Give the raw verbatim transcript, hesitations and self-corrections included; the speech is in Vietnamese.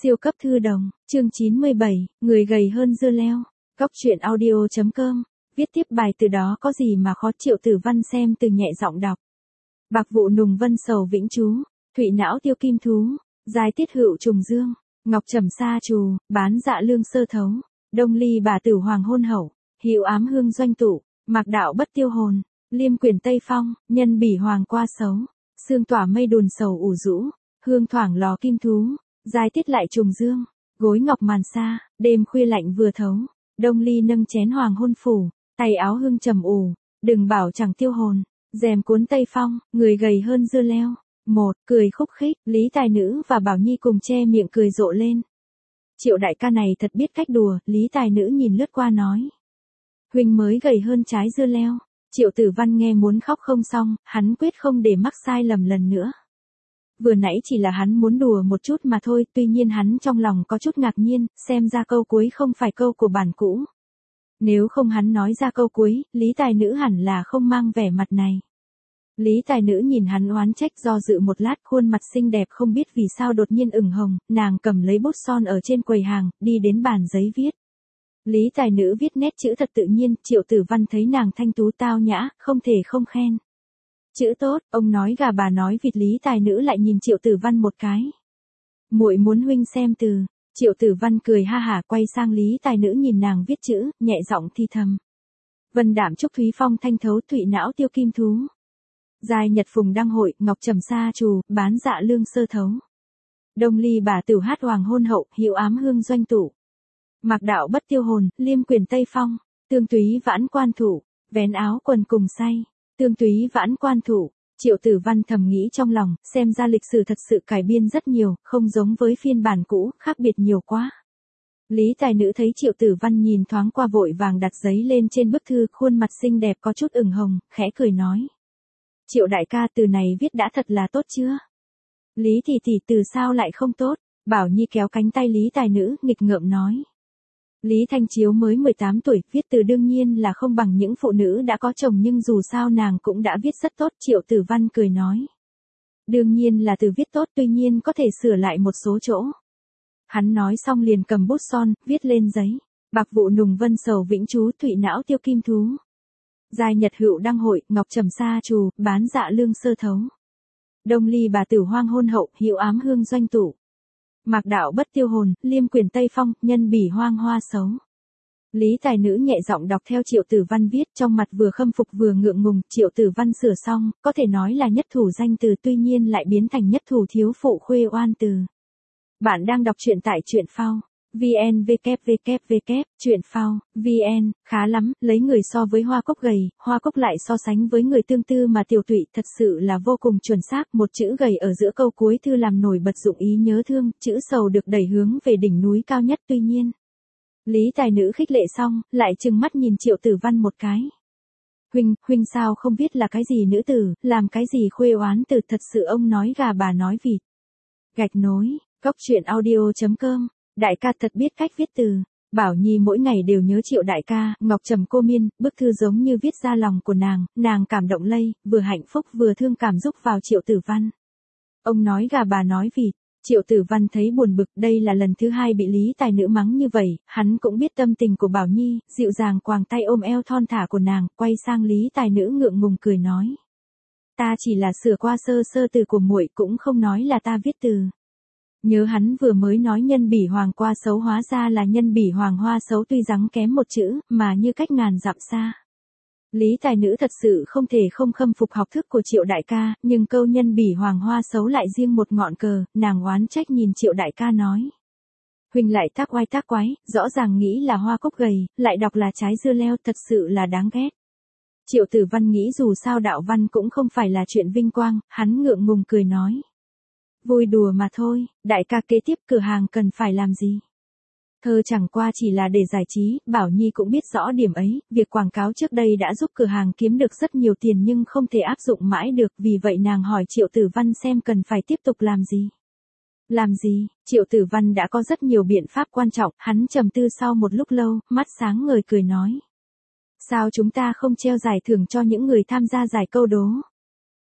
Siêu cấp thư đồng, chương chín mươi bảy, người gầy hơn dưa leo. Góc truyện audio chấm com. Viết tiếp bài từ đó có gì mà khó. Triệu Tử Văn xem từ nhẹ giọng đọc. Bạc vụ nùng vân sầu vĩnh chú, thụy não tiêu kim thú, giai tiết hữu trùng dương, ngọc trầm sa trù, bán dạ lương sơ thấu, đông ly bà tử hoàng hôn hậu, hữu ám hương doanh tụ, mạc đạo bất tiêu hồn, liêm quyền tây phong, nhân bỉ hoàng qua xấu, sương tỏa mây đùn sầu ủ rũ, hương thoảng lò kim thú, giai tiết lại trùng dương, gối ngọc màn xa, đêm khuya lạnh vừa thấu, đông ly nâng chén hoàng hôn phủ, tay áo hương trầm ủ, đừng bảo chẳng tiêu hồn, rèm cuốn tây phong, người gầy hơn dưa leo. Một, cười khúc khích, Lý Tài Nữ và Bảo Nhi cùng che miệng cười rộ lên. Triệu đại ca này thật biết cách đùa, Lý Tài Nữ nhìn lướt qua nói. Huynh mới gầy hơn trái dưa leo. Triệu Tử Văn nghe muốn khóc không xong, hắn quyết không để mắc sai lầm lần nữa. Vừa nãy chỉ là hắn muốn đùa một chút mà thôi, tuy nhiên hắn trong lòng có chút ngạc nhiên, xem ra câu cuối không phải câu của bản cũ. Nếu không hắn nói ra câu cuối, Lý Tài Nữ hẳn là không mang vẻ mặt này. Lý Tài Nữ nhìn hắn oán trách do dự một lát, khuôn mặt xinh đẹp không biết vì sao đột nhiên ửng hồng, nàng cầm lấy bút son ở trên quầy hàng, đi đến bàn giấy viết. Lý Tài Nữ viết nét chữ thật tự nhiên, Triệu Tử Văn thấy nàng thanh tú tao nhã, không thể không khen. Chữ tốt, ông nói gà bà nói vịt. Lý Tài Nữ lại nhìn Triệu Tử Văn một cái. Muội muốn huynh xem từ. Triệu Tử Văn cười ha hả quay sang Lý Tài Nữ nhìn nàng viết chữ, nhẹ giọng thi thầm. Vân đạm trúc thúy phong thanh thấu, thụy não tiêu kim thú. Giai nhật phùng đăng hội, ngọc trầm sa trù, bán dạ lương sơ thấu. Đông ly bà tử hát hoàng hôn hậu, hữu ám hương doanh tụ. Mạc đạo bất tiêu hồn, liêm quyền tây phong, tương túy vãn quan thủ, vén áo quần cùng say, tương túy vãn quan thủ. Triệu Tử Văn thầm nghĩ trong lòng, xem ra lịch sử thật sự cải biên rất nhiều, không giống với phiên bản cũ, khác biệt nhiều quá. Lý Tài Nữ thấy Triệu Tử Văn nhìn thoáng qua vội vàng đặt giấy lên trên bức thư, khuôn mặt xinh đẹp có chút ửng hồng, khẽ cười nói. Triệu đại ca, từ này viết đã thật là tốt chưa? Lý tỷ tỷ, từ sao lại không tốt? Bảo Nhi kéo cánh tay Lý Tài Nữ, nghịch ngợm nói. Lý Thanh Chiếu mới mười tám tuổi, viết từ đương nhiên là không bằng những phụ nữ đã có chồng, nhưng dù sao nàng cũng đã viết rất tốt. Triệu Tử Văn cười nói. Đương nhiên là từ viết tốt, tuy nhiên có thể sửa lại một số chỗ. Hắn nói xong liền cầm bút son, viết lên giấy. Bạc vụ nùng vân sầu vĩnh chú, thụy não tiêu kim thú. Giai nhật hữu đăng hội, ngọc trầm sa trù, bán dạ lương sơ thấu. Đông ly bà tử hoang hôn hậu, hữu ám hương doanh tụ. Mạc đạo bất tiêu hồn, liêm quyền tây phong, nhân bỉ hoang hoa xấu. Lý Tài Nữ nhẹ giọng đọc theo Triệu Tử Văn viết, trong mặt vừa khâm phục vừa ngượng ngùng. Triệu Tử Văn sửa xong, có thể nói là nhất thủ danh từ, tuy nhiên lại biến thành nhất thủ thiếu phụ khuê oan từ. Bạn đang đọc truyện tại truyện phao. vn www truyện phao vn. Khá lắm, lấy người so với hoa cúc gầy, hoa cúc lại so sánh với người tương tư mà tiểu tụy, thật sự là vô cùng chuẩn xác. Một chữ gầy ở giữa câu cuối thư làm nổi bật dụng ý nhớ thương, chữ sầu được đẩy hướng về đỉnh núi cao nhất. Tuy nhiên, Lý Tài Nữ khích lệ xong, lại trừng mắt nhìn Triệu Tử Văn một cái. Huynh, huynh sao không biết là cái gì nữ tử, làm cái gì khuê oán từ, thật sự ông nói gà bà nói vịt. Gạch nối, góc truyện audio chấm com. Đại ca thật biết cách viết từ. Bảo Nhi mỗi ngày đều nhớ Triệu đại ca. Ngọc trầm cô miên, bức thư giống như viết ra lòng của nàng, nàng cảm động lây, vừa hạnh phúc vừa thương cảm giúp vào Triệu Tử Văn. Ông nói gà bà nói vịt. Triệu Tử Văn thấy buồn bực, đây là lần thứ hai bị Lý Tài Nữ mắng như vậy, hắn cũng biết tâm tình của Bảo Nhi, dịu dàng quàng tay ôm eo thon thả của nàng, quay sang Lý Tài Nữ ngượng ngùng cười nói. Ta chỉ là sửa qua sơ sơ từ của muội, cũng không nói là ta viết từ. Nhớ hắn vừa mới nói nhân bỉ hoàng qua xấu, hóa ra là nhân bỉ hoàng hoa xấu, tuy rắn kém một chữ, mà như cách ngàn dặm xa. Lý Tài Nữ thật sự không thể không khâm phục học thức của Triệu đại ca, nhưng câu nhân bỉ hoàng hoa xấu lại riêng một ngọn cờ, nàng oán trách nhìn Triệu đại ca nói. Huynh lại tác oai tác quái, rõ ràng nghĩ là hoa cúc gầy, lại đọc là trái dưa leo, thật sự là đáng ghét. Triệu Tử Văn nghĩ dù sao đạo văn cũng không phải là chuyện vinh quang, hắn ngượng ngùng cười nói. Vui đùa mà thôi, đại ca kế tiếp cửa hàng cần phải làm gì? Thơ chẳng qua chỉ là để giải trí, Bảo Nhi cũng biết rõ điểm ấy, việc quảng cáo trước đây đã giúp cửa hàng kiếm được rất nhiều tiền nhưng không thể áp dụng mãi được, vì vậy nàng hỏi Triệu Tử Văn xem cần phải tiếp tục làm gì. Làm gì? Triệu Tử Văn đã có rất nhiều biện pháp quan trọng, hắn trầm tư sau một lúc lâu, mắt sáng ngời cười nói. Sao chúng ta không treo giải thưởng cho những người tham gia giải câu đố?